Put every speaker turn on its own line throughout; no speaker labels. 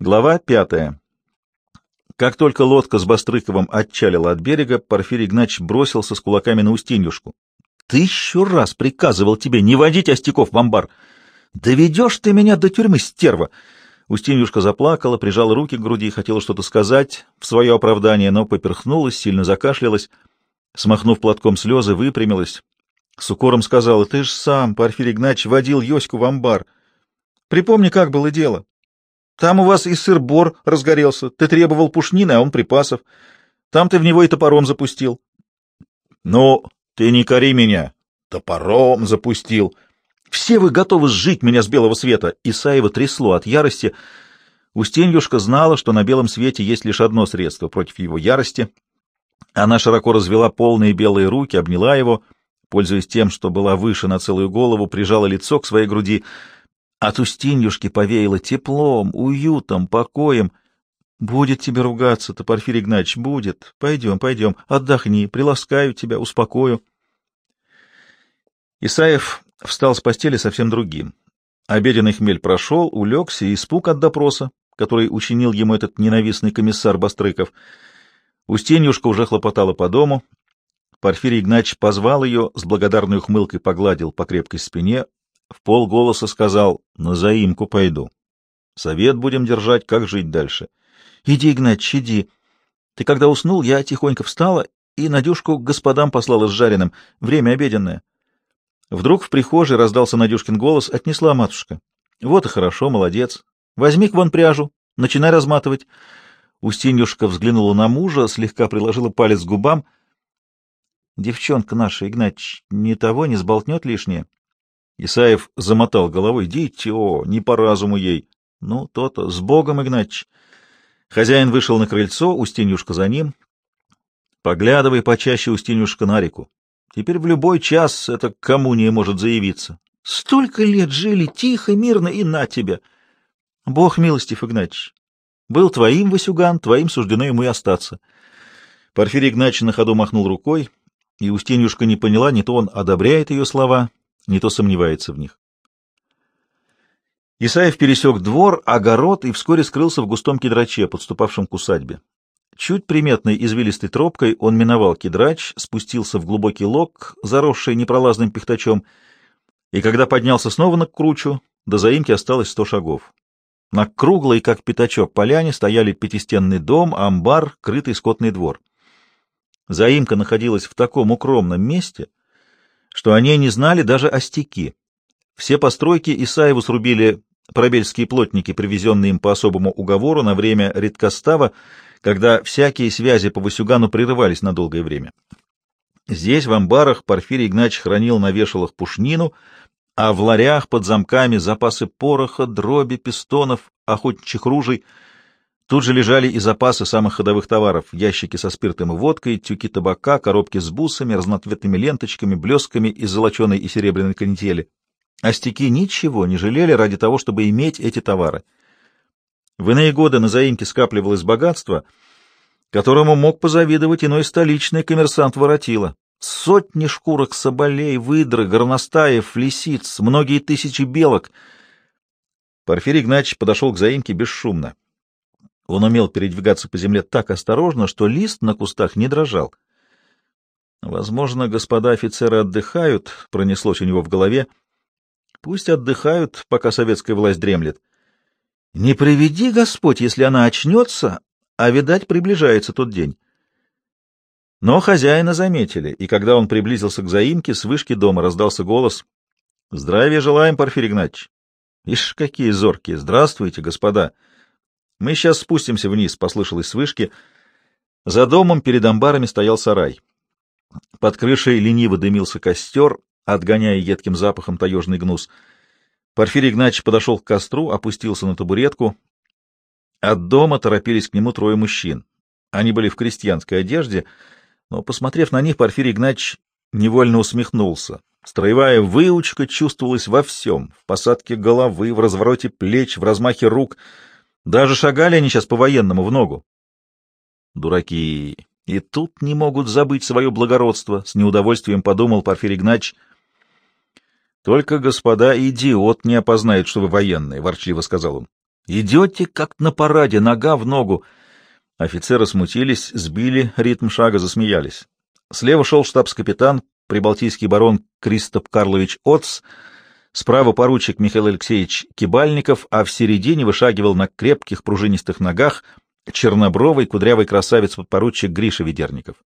Глава 5. Как только лодка с Бастрыковым отчалила от берега, Порфирий Игнатьич бросился с кулаками на Устиньюшку. — 1000 раз приказывал тебе не водить остяков в амбар. Доведешь ты меня до тюрьмы, стерва! Устиньюшка заплакала, прижала руки к груди, хотела что-то сказать в свое оправдание, но поперхнулась, сильно закашлялась. Смахнув платком слезы, выпрямилась. С укором сказала: — Ты ж сам, Порфирий Игнатьич, водил Йоську в амбар. Припомни, как было дело. Там у вас и сыр-бор разгорелся. Ты требовал пушнины, а он припасов. Там ты в него и топором запустил. — Ну, ты не кори меня. Топором запустил. Все вы готовы сжить меня с белого света. Исаева трясло от ярости. Устиньюшка знала, что на белом свете есть лишь одно средство против его ярости. Она широко развела полные белые руки, обняла его, пользуясь тем, что была выше на целую голову, прижала лицо к своей груди. От Устиньюшки повеяло теплом, уютом, покоем. — Будет тебе ругаться-то, Порфирий Игнатьич, будет. Пойдем, пойдем, отдохни, приласкаю тебя, успокою. Исаев встал с постели совсем другим. Обеденный хмель прошел, улегся, и испуг от допроса, который учинил ему этот ненавистный комиссар Бастрыков. Устиньюшка уже хлопотала по дому. Порфирий Игнатьич позвал ее, с благодарной ухмылкой погладил по крепкой спине, вполголоса сказал: — На заимку пойду. Совет будем держать, как жить дальше. — Иди, Игнатьич, иди. Ты когда уснул, я тихонько встала и Надюшку к господам послала с жареным. Время обеденное. Вдруг в прихожей раздался Надюшкин голос: — Отнесла матушка. — Вот и хорошо, молодец. Возьми-ка вон пряжу, начинай разматывать. Устиньюшка взглянула на мужа, слегка приложила палец к губам. — Девчонка наша, Игнатьич, ни того не сболтнет лишнее. Исаев замотал головой: — Дитё, не по разуму ей. — Ну, то-то, с Богом, Игнатьич. Хозяин вышел на крыльцо, Устиньюшка за ним. — Поглядывай почаще, Устиньюшка, на реку. Теперь в любой час эта коммуния может заявиться. Столько лет жили тихо, мирно, и на тебя. Бог милостив, Игнатьич. Был твоим Васюган, твоим суждено ему и остаться. Порфирий Игнатьич на ходу махнул рукой, и Устиньюшка не поняла, не то он одобряет ее слова, не то сомневается в них. Исаев пересек двор, огород и вскоре скрылся в густом кедраче, подступавшем к усадьбе. Чуть приметной извилистой тропкой он миновал кедрач, спустился в глубокий лог, заросший непролазным пихтачом, и когда поднялся снова на кручу, до заимки осталось 100 шагов. На круглой, как пятачок, поляне стояли пятистенный дом, амбар, крытый скотный двор. Заимка находилась в таком укромном месте, что о ней не знали даже остяки. Все постройки Исаеву срубили пробельские плотники, привезенные им по особому уговору на время редкостава, когда всякие связи по Васюгану прерывались на долгое время. Здесь, в амбарах, Порфирий Игнатьич хранил на вешалах пушнину, а в ларях под замками запасы пороха, дроби, пистонов, охотничьих ружей. Тут же лежали и запасы самых ходовых товаров: ящики со спиртом и водкой, тюки табака, коробки с бусами, разноцветными ленточками, блесками из золоченой и серебряной канители. Остяки ничего не жалели ради того, чтобы иметь эти товары. В иные годы на заимке скапливалось богатство, которому мог позавидовать иной столичный коммерсант воротила. Сотни шкурок соболей, выдры, горностаев, лисиц, многие тысячи белок. Порфирий Игнатьич подошел к заимке бесшумно. Он умел передвигаться по земле так осторожно, что лист на кустах не дрожал. Возможно, господа офицеры отдыхают, пронеслось у него в голове. Пусть отдыхают, пока советская власть дремлет. Не приведи Господь, если она очнется, а, видать, приближается тот день. Но хозяина заметили, и когда он приблизился к заимке, с вышки дома раздался голос: — Здравия желаем, Порфирий Игнатьич. — Ишь, какие зоркие! Здравствуйте, господа! Мы сейчас спустимся вниз, — послышалось с вышки. За домом перед амбарами стоял сарай. Под крышей лениво дымился костер, отгоняя едким запахом таежный гнус. Порфирий Игнатьич подошел к костру, опустился на табуретку. От дома торопились к нему 3 мужчин. Они были в крестьянской одежде, но, посмотрев на них, Порфирий Игнатьич невольно усмехнулся. Строевая выучка чувствовалась во всем: в посадке головы, в развороте плеч, в размахе рук. Даже шагали они сейчас по-военному, в ногу. Дураки! И тут не могут забыть свое благородство, — с неудовольствием подумал Порфирий Игнатьич. — Только, господа, идиот не опознает, что вы военные, — ворчливо сказал он. Идете, как на параде, нога в ногу. Офицеры смутились, сбили ритм шага, засмеялись. Слева шел штабс-капитан, прибалтийский барон Кристоп Карлович Оц, справа поручик Михаил Алексеевич Кибальников, а в середине вышагивал на крепких пружинистых ногах чернобровый кудрявый красавец-подпоручик Гриша Ведерников.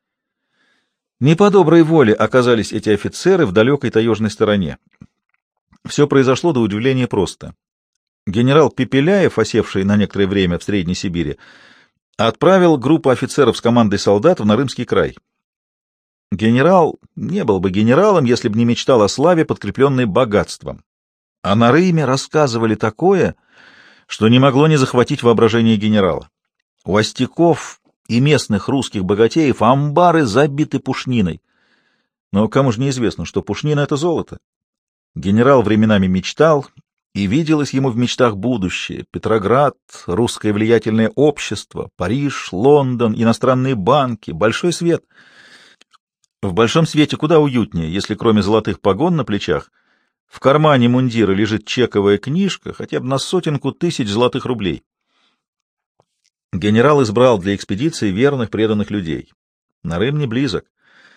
Не по доброй воле оказались эти офицеры в далекой таежной стороне. Все произошло до удивления просто. Генерал Пепеляев, осевший на некоторое время в Средней Сибири, отправил группу офицеров с командой солдат в Нарымский край. Генерал не был бы генералом, если бы не мечтал о славе, подкрепленной богатством. А на Рыме рассказывали такое, что не могло не захватить воображение генерала. У остяков и местных русских богатеев амбары забиты пушниной. Но кому же неизвестно, что пушнина — это золото? Генерал временами мечтал, и виделось ему в мечтах будущее: Петроград, русское влиятельное общество, Париж, Лондон, иностранные банки, большой свет. В большом свете куда уютнее, если кроме золотых погон на плечах в кармане мундира лежит чековая книжка хотя бы на 100 000 золотых рублей. Генерал избрал для экспедиции верных преданных людей. Нарым не близок.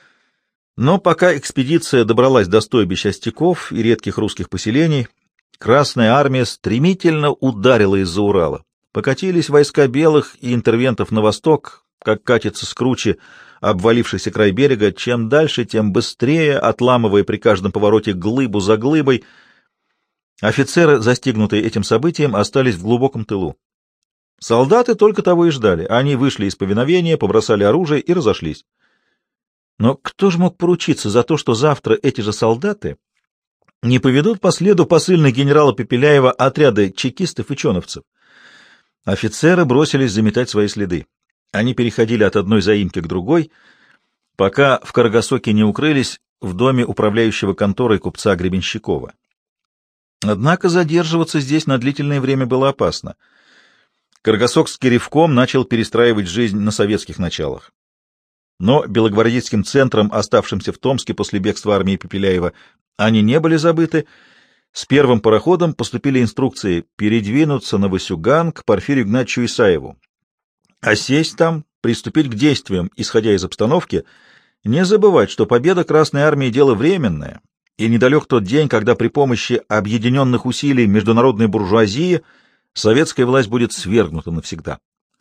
Но пока экспедиция добралась до стойбища остяков и редких русских поселений, Красная армия стремительно ударила из-за Урала. Покатились войска белых и интервентов на восток, как катится с круче обвалившийся край берега, чем дальше, тем быстрее, отламывая при каждом повороте глыбу за глыбой. Офицеры, застигнутые этим событием, остались в глубоком тылу. Солдаты только того и ждали. Они вышли из повиновения, побросали оружие и разошлись. Но кто же мог поручиться за то, что завтра эти же солдаты не поведут по следу посыльных генерала Пепеляева отряды чекистов и чоновцев? Офицеры бросились заметать свои следы. Они переходили от одной заимки к другой, пока в Каргасоке не укрылись в доме управляющего конторой купца Гребенщикова. Однако задерживаться здесь на длительное время было опасно. Каргасокский ревком начал перестраивать жизнь на советских началах. Но белогвардейским центром, оставшимся в Томске после бегства армии Пепеляева, они не были забыты. С первым пароходом поступили инструкции передвинуться на Васюган к Порфирию Игнатьевичу Исаеву, а сесть там, приступить к действиям, исходя из обстановки, не забывать, что победа Красной армии — дело временное, и недалек тот день, когда при помощи объединенных усилий международной буржуазии советская власть будет свергнута навсегда.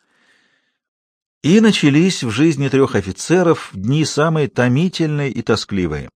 И начались в жизни трех офицеров дни самые томительные и тоскливые.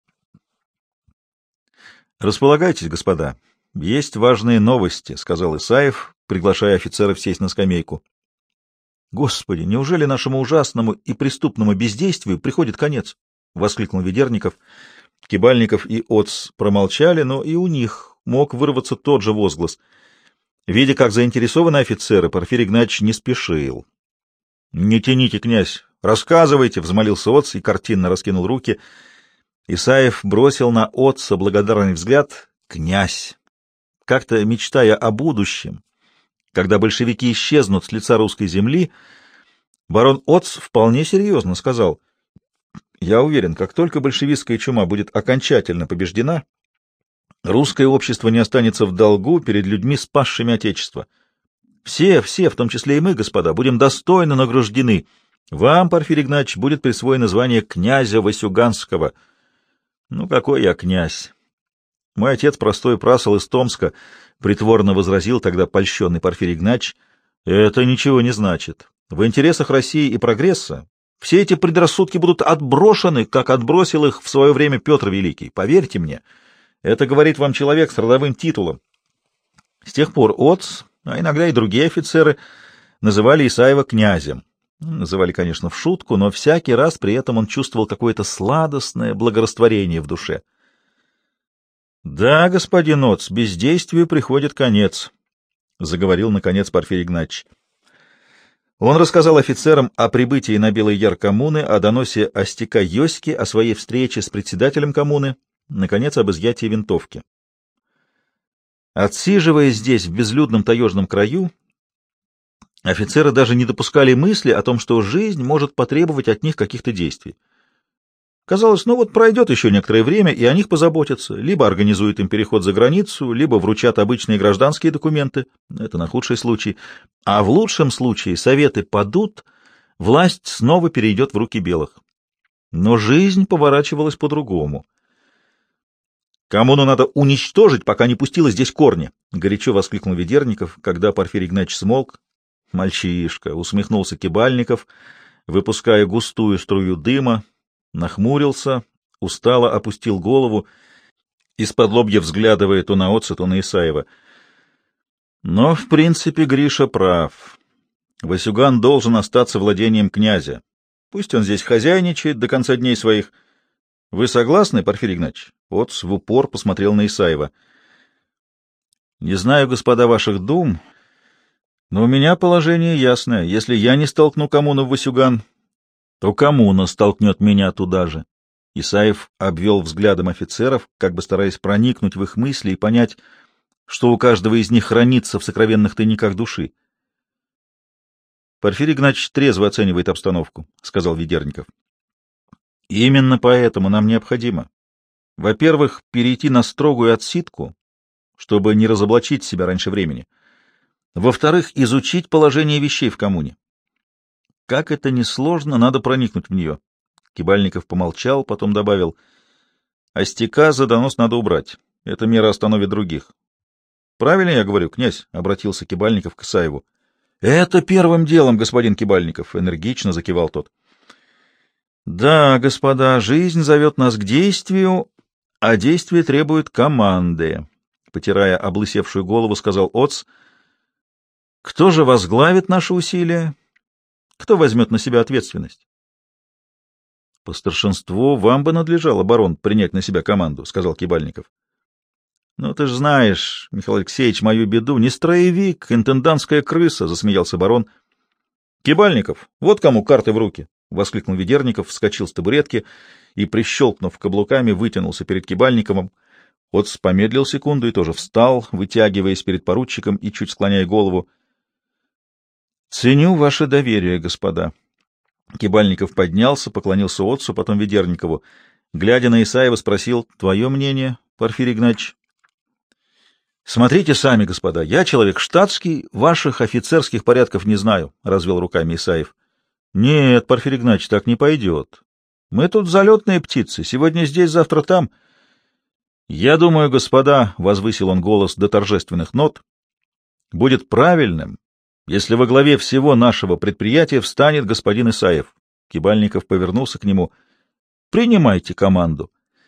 «Располагайтесь, господа. Есть важные новости», — сказал Исаев, приглашая офицеров сесть на скамейку. «Господи, неужели нашему ужасному и преступному бездействию приходит конец?» — воскликнул Ведерников. Кибальников и Оц промолчали, но и у них мог вырваться тот же возглас. Видя, как заинтересованы офицеры, Порфирий Игнатьевич не спешил. «Не тяните, князь, рассказывайте», — взмолился Оц и картинно раскинул руки. Исаев бросил на Отца благодарный взгляд. «Князь!» Как-то мечтая о будущем, когда большевики исчезнут с лица русской земли, барон Оц вполне серьезно сказал: «Я уверен, как только большевистская чума будет окончательно побеждена, русское общество не останется в долгу перед людьми, спасшими Отечество. Все, в том числе и мы, господа, будем достойно награждены. Вам, Порфирий Игнатьевич, будет присвоено звание князя Васюганского». «Ну, какой я князь? Мой отец простой прасол из Томска», — притворно возразил тогда польщенный Порфирий Игнатьевич. «Это ничего не значит. В интересах России и прогресса все эти предрассудки будут отброшены, как отбросил их в свое время Петр Великий. Поверьте мне, это говорит вам человек с родовым титулом». С тех пор Оц, а иногда и другие офицеры, называли Исаева князем. Называли, конечно, в шутку, но всякий раз при этом он чувствовал какое-то сладостное благорастворение в душе. «Да, господин Оц, бездействию приходит конец», — заговорил, наконец, Порфирий Игнатьевич. Он рассказал офицерам о прибытии на Белый Яр коммуны, о доносе остяка Йоськи, о своей встрече с председателем коммуны, наконец, об изъятии винтовки. Отсиживаясь здесь, в безлюдном таежном краю, офицеры даже не допускали мысли о том, что жизнь может потребовать от них каких-то действий. Казалось, ну вот пройдет еще некоторое время, и о них позаботятся. Либо организуют им переход за границу, либо вручат обычные гражданские документы. Это на худший случай. А в лучшем случае советы падут, власть снова перейдет в руки белых. Но жизнь поворачивалась по-другому. «Коммуну надо уничтожить, пока не пустила здесь корни!» — горячо воскликнул Ведерников, когда Порфирий Игнатьевич смолк. «Мальчишка!» — усмехнулся Кибальников, выпуская густую струю дыма, нахмурился, устало опустил голову, из-под-лобья взглядывая то на отца, то на Исаева. Но, в принципе, Гриша прав. Васюган должен остаться владением князя. Пусть он здесь хозяйничает до конца дней своих. Вы согласны, Порфирий Игнатьевич? Отц в упор посмотрел на Исаева. Не знаю, господа, ваших дум, но у меня положение ясное. Если я не столкну коммуну в Васюган, то коммуна столкнет меня туда же. Исаев обвел взглядом офицеров, как бы стараясь проникнуть в их мысли и понять, что у каждого из них хранится в сокровенных тайниках души. Порфирий Игнатьевич трезво оценивает обстановку, — сказал Ведерников. Именно поэтому нам необходимо, во-первых, перейти на строгую отсидку, чтобы не разоблачить себя раньше времени. Во-вторых, изучить положение вещей в коммуне. Как это несложно, надо проникнуть в нее. Кибальников помолчал, потом добавил: «Остяка за донос надо убрать. Эта мера остановит других». «Правильно я говорю, князь?» — обратился Кибальников к Исаеву. «Это первым делом, господин Кибальников», — энергично закивал тот. «Да, господа, жизнь зовет нас к действию, а действие требует команды», — потирая облысевшую голову, сказал Оц. «Кто же возглавит наши усилия? Кто возьмет на себя ответственность?» «По старшинству вам бы надлежало, барон, принять на себя команду», — сказал Кибальников. «Ну, ты ж знаешь, Михаил Алексеевич, мою беду. Не строевик, интендантская крыса», — засмеялся барон. «Кибальников, вот кому карты в руки», — воскликнул Ведерников, вскочил с табуретки и, прищелкнув каблуками, вытянулся перед Кибальниковым. Отц помедлил секунду и тоже встал, вытягиваясь перед поручиком и чуть склоняя голову. «Ценю ваше доверие, господа». Кибальников поднялся, поклонился отцу, потом Ведерникову. Глядя на Исаева, спросил: «Твое мнение, Порфирий Игнатьевич?» «Смотрите сами, господа, я человек штатский, ваших офицерских порядков не знаю», — развел руками Исаев. «Нет, Порфирий Игнатьевич, так не пойдет. Мы тут залетные птицы, сегодня здесь, завтра там». «Я думаю, господа», — возвысил он голос до торжественных нот, — «будет правильным, если во главе всего нашего предприятия встанет господин Исаев». Кибальников повернулся к нему. «Принимайте команду».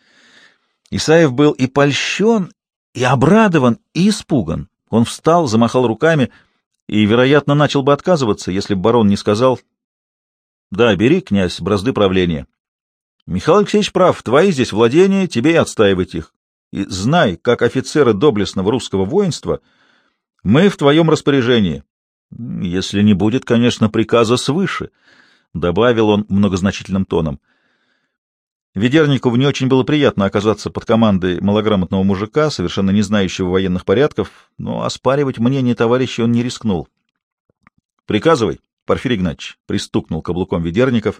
Исаев был и польщен, и обрадован, и испуган. Он встал, замахал руками и, вероятно, начал бы отказываться, если бы барон не сказал: «Да, бери, князь, бразды правления. Михаил Алексеевич прав, твои здесь владения, тебе и отстаивать их. И знай, как офицеры доблестного русского воинства, мы в твоем распоряжении. Если не будет, конечно, приказа свыше», — добавил он многозначительным тоном. Ведерникову не очень было приятно оказаться под командой малограмотного мужика, совершенно не знающего военных порядков, но оспаривать мнение товарища он не рискнул. «Приказывай, Порфирий Игнатьевич», — пристукнул каблуком Ведерников.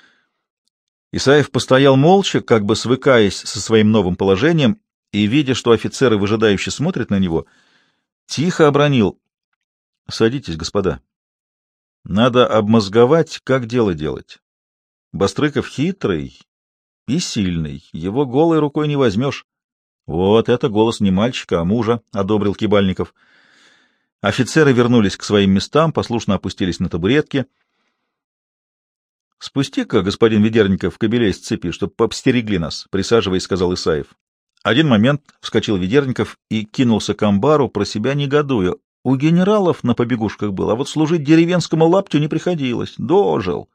Исаев постоял молча, как бы свыкаясь со своим новым положением, и, видя, что офицеры выжидающе смотрят на него, тихо обронил: «Садитесь, господа. Надо обмозговать, как дело делать. Бастрыков хитрый и сильный, его голой рукой не возьмешь». «Вот это голос не мальчика, а мужа», — одобрил Кибальников. Офицеры вернулись к своим местам, послушно опустились на табуретки. «Спусти-ка, господин Ведерников, кобелей с цепи, чтоб пообстерегли нас», — присаживаясь, сказал Исаев. «Один момент», — вскочил Ведерников и кинулся к амбару, про себя негодуя. У генералов на побегушках был, а вот служить деревенскому лаптю не приходилось. Дожил.